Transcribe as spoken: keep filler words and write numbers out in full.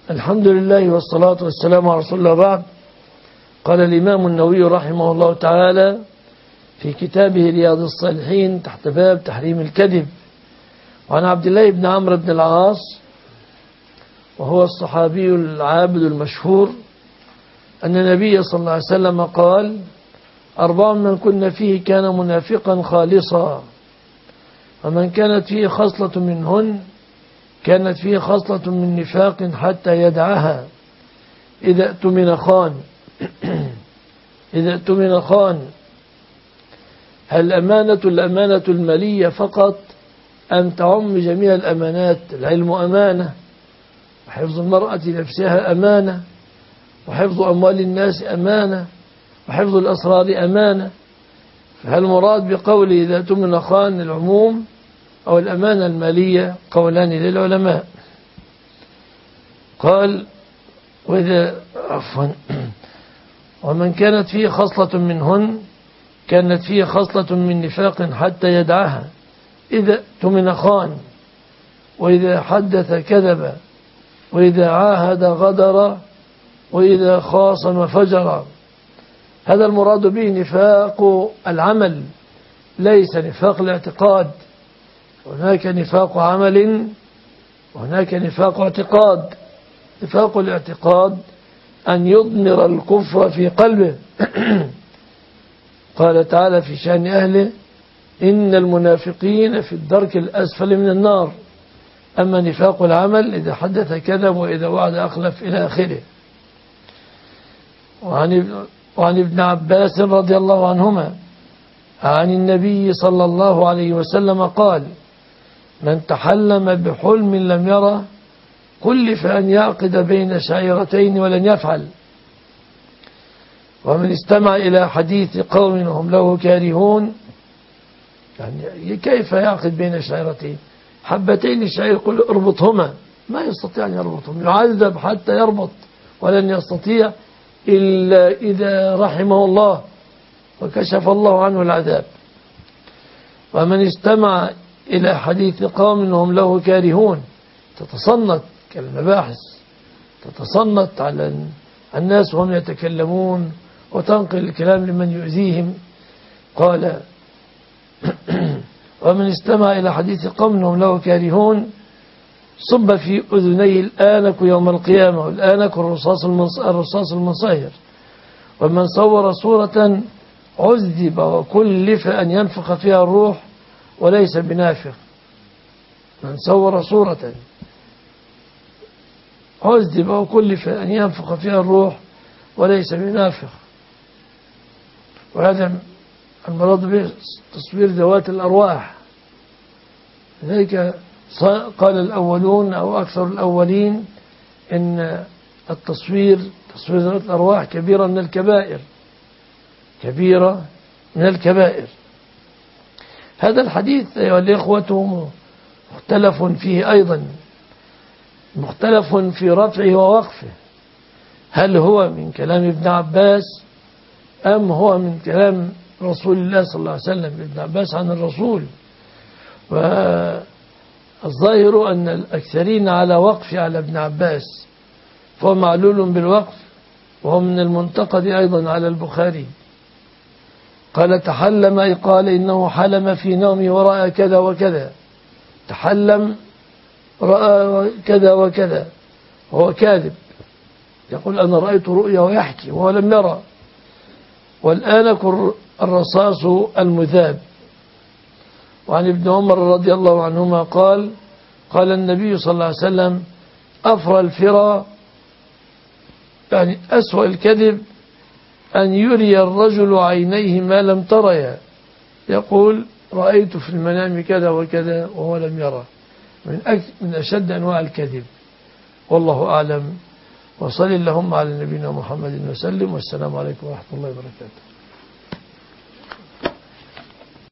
الحمد لله والصلاة والسلام على رسول الله بعد. قال الإمام النووي رحمه الله تعالى في كتابه رياض الصالحين تحت باب تحريم الكذب، وعن عبد الله بن عمرو بن العاص وهو الصحابي العابد المشهور أن النبي صلى الله عليه وسلم قال: أربع من كن فيه كان منافقا خالصا، ومن كانت فيه خصلة منهن كانت فيه خصلة من نفاق حتى يدعها. إذا اؤتمن خان إذا اؤتمن خان. هل الأمانة الأمانة المالية فقط أم تعم جميع الأمانات؟ العلم أمانة، وحفظ المرأة نفسها أمانة، وحفظ أموال الناس أمانة، وحفظ الأسرار أمانة. فهل المراد بقول إذا اؤتمن خان العموم أو الأمانة المالية؟ قولان للعلماء. قال: وإذا عفوا ومن كانت فيه خصلة منهن كانت فيه خصلة من نفاق حتى يدعها. إذا اؤتمن خان، وإذا حدث كذب، وإذا عاهد غدر، وإذا خاصم فجر. هذا المراد به نفاق العمل، ليس نفاق الاعتقاد. هناك نفاق عمل وهناك نفاق اعتقاد. نفاق الاعتقاد أن يضمر الكفر في قلبه. قال تعالى في شأن أهله: إن المنافقين في الدرك الأسفل من النار. أما نفاق العمل إذا حدث كذب، وإذا وعد أخلف، إلى آخره. وعن وعن ابن عباس رضي الله عنهما عن النبي صلى الله عليه وسلم قال: من تحلم بحلم لم يره كلف أن يعقد بين شعيرتين ولن يفعل. ومن استمع إلى حديث قوم هم له كارهون، يعني كيف يعقد بين شعيرتين؟ حبتين الشعير قل اربطهما، ما يستطيع أن يربطهم، يعذب حتى يربط، ولن يستطيع إلا إذا رحمه الله وكشف الله عنه العذاب. ومن استمع إلى حديث قوم هم له كارهون، تتصنت كالمباحث، تتصنت على الناس وهم يتكلمون وتنقل الكلام لمن يؤذيهم. قال: ومن استمع إلى حديث قوم هم له كارهون صب في أذنيه الآنك يوم القيامة، والآنك الرصاص المنصهر. ومن صور صورة عذب وكلف أن ينفخ فيها الروح وليس بنافخ. من صور صورة عذب وكلف أن ينفخ فيها الروح وليس بنافخ. وهذا المراد به تصوير ذوات الأرواح. لذلك قال الأولون أو أكثر الأولين إن التصوير تصوير ذوات الأرواح كبيرة من الكبائر، كبيرة من الكبائر. هذا الحديث أيها الإخوة مختلف فيه أيضا، مختلف في رفعه ووقفه. هل هو من كلام ابن عباس أم هو من كلام رسول الله صلى الله عليه وسلم؟ ابن عباس عن الرسول، والظاهر أن الأكثرين على وقف على ابن عباس، فهو معلول بالوقف، وهو من المنتقد أيضا على البخاري. قال: تحلم، أي قال إنه حلم في نومه ورأى كذا وكذا. تحلم رأى كذا وكذا، وهو كاذب، يقول أنا رأيت رؤيا ويحكي وهو لم يرى. والآنك الرصاص المذاب. وعن ابن عمر رضي الله عنهما قال: قال النبي صلى الله عليه وسلم: أفرى الفرى، يعني أسوأ الكذب، أن يري الرجل عينيه ما لم تريا، يقول رأيت في المنام كذا وكذا وهو لم يرى. من من أشد أنواع الكذب. والله أعلم. وصل اللهم على نبينا محمد وسلم، والسلام عليكم ورحمة الله وبركاته.